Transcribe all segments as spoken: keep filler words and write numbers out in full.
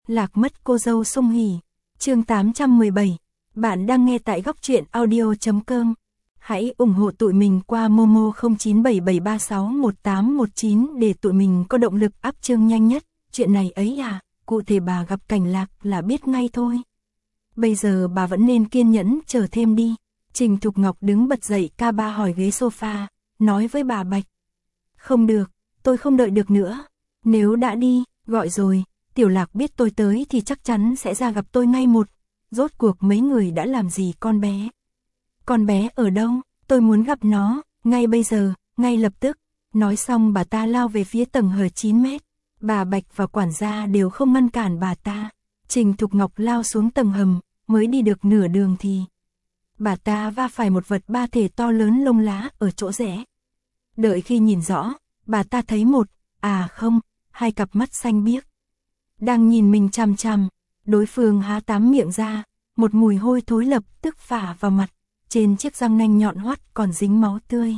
Lạc mất cô dâu sung hỉ. Chương tám trăm mười bảy. Bạn đang nghe tại góc truyện audio chấm com. Hãy ủng hộ tụi mình qua Momo không chín bảy bảy ba sáu một tám một chín để tụi mình có động lực up chương nhanh nhất. Chuyện này ấy à, cụ thể bà gặp Cảnh Lạc là biết ngay thôi. Bây giờ bà vẫn nên kiên nhẫn chờ thêm đi. Trình Thục Ngọc đứng bật dậy ca ba hỏi ghế sofa, nói với bà Bạch. Không được, tôi không đợi được nữa. Nếu đã đi, gọi rồi, Tiểu Lạc biết tôi tới thì chắc chắn sẽ ra gặp tôi ngay một. Rốt cuộc mấy người đã làm gì con bé? Con bé ở đâu? Tôi muốn gặp nó, ngay bây giờ, ngay lập tức. Nói xong bà ta lao về phía tầng hầm chín mét. Bà Bạch và quản gia đều không ngăn cản bà ta. Trình Thục Ngọc lao xuống tầng hầm, mới đi được nửa đường thì bà ta va phải một vật ba thể to lớn lông lá ở chỗ rẽ. Đợi khi nhìn rõ, bà ta thấy một, à không, hai cặp mắt xanh biếc đang nhìn mình chằm chằm. Đối phương há tám miệng ra, một mùi hôi thối lập tức phả vào mặt, trên chiếc răng nanh nhọn hoắt còn dính máu tươi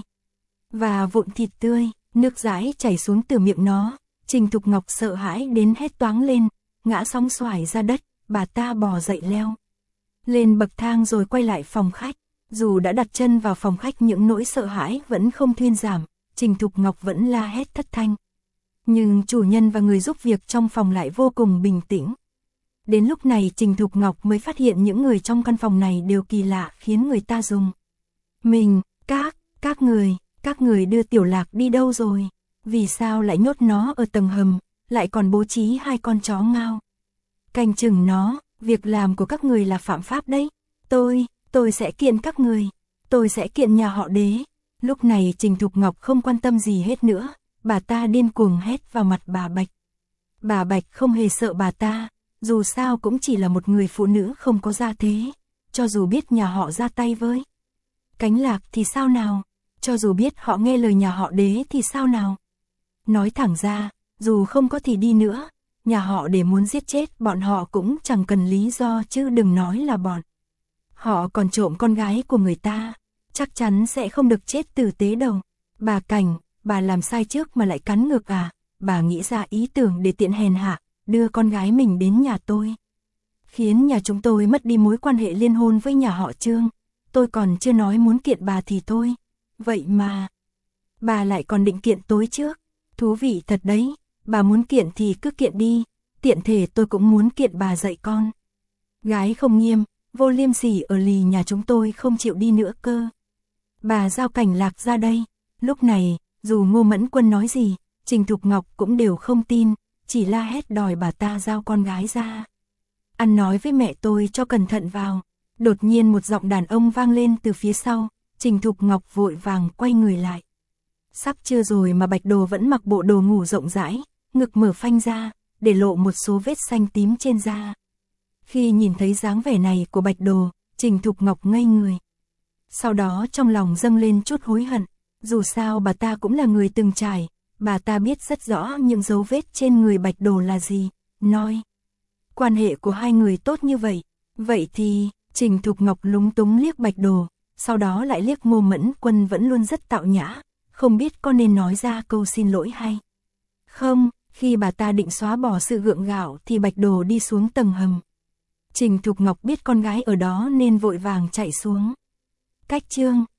và vụn thịt tươi, nước dãi chảy xuống từ miệng nó. Trình Thục Ngọc sợ hãi đến hét toáng lên, ngã sóng xoài ra đất. Bà ta bò dậy leo lên bậc thang rồi quay lại phòng khách. Dù đã đặt chân vào phòng khách, những nỗi sợ hãi vẫn không thuyên giảm. Trình Thục Ngọc vẫn la hét thất thanh, nhưng chủ nhân và người giúp việc trong phòng lại vô cùng bình tĩnh. Đến lúc này Trình Thục Ngọc mới phát hiện những người trong căn phòng này đều kỳ lạ, khiến người ta dùng mình. Các, các người, các người đưa Tiểu Lạc đi đâu rồi? Vì sao lại nhốt nó ở tầng hầm, lại còn bố trí hai con chó ngao canh chừng nó? Việc làm của các người là phạm pháp đấy. Tôi, tôi sẽ kiện các người. Tôi sẽ kiện nhà họ Đế. Lúc này Trình Thục Ngọc không quan tâm gì hết nữa. Bà ta điên cuồng hét vào mặt bà Bạch. Bà Bạch không hề sợ bà ta. Dù sao cũng chỉ là một người phụ nữ không có gia thế. Cho dù biết nhà họ ra tay với Cảnh Lạc thì sao nào? Cho dù biết họ nghe lời nhà họ Đế thì sao nào? Nói thẳng ra, dù không có thì đi nữa, nhà họ Để muốn giết chết bọn họ cũng chẳng cần lý do, chứ đừng nói là bọn họ còn trộm con gái của người ta, chắc chắn sẽ không được chết tử tế đâu. Bà Cảnh, bà làm sai trước mà lại cắn ngược à? Bà nghĩ ra ý tưởng để tiện hèn hạ, đưa con gái mình đến nhà tôi, khiến nhà chúng tôi mất đi mối quan hệ liên hôn với nhà họ Trương. Tôi còn chưa nói muốn kiện bà thì thôi, vậy mà bà lại còn định kiện tối trước. Thú vị thật đấy. Bà muốn kiện thì cứ kiện đi, tiện thể tôi cũng muốn kiện bà dạy con gái không nghiêm, vô liêm sỉ ở lì nhà chúng tôi không chịu đi nữa cơ. Bà giao Cảnh Lạc ra đây. Lúc này, dù Ngô Mẫn Quân nói gì, Trình Thục Ngọc cũng đều không tin, chỉ la hét đòi bà ta giao con gái ra. Ăn nói với mẹ tôi cho cẩn thận vào. Đột nhiên một giọng đàn ông vang lên từ phía sau. Trình Thục Ngọc vội vàng quay người lại. Sắp trưa rồi mà Bạch Đồ vẫn mặc bộ đồ ngủ rộng rãi, ngực mở phanh ra, để lộ một số vết xanh tím trên da. Khi nhìn thấy dáng vẻ này của Bạch Đồ, Trình Thục Ngọc ngây người. Sau đó trong lòng dâng lên chút hối hận, dù sao bà ta cũng là người từng trải, bà ta biết rất rõ những dấu vết trên người Bạch Đồ là gì. Nói, quan hệ của hai người tốt như vậy, vậy thì, Trình Thục Ngọc lúng túng liếc Bạch Đồ, sau đó lại liếc Ngô Mẫn Quân vẫn luôn rất tạo nhã, không biết có nên nói ra câu xin lỗi hay không. Khi bà ta định xóa bỏ sự gượng gạo thì Bạch Đồ đi xuống tầng hầm. Trình Thục Ngọc biết con gái ở đó nên vội vàng chạy xuống. Cách chương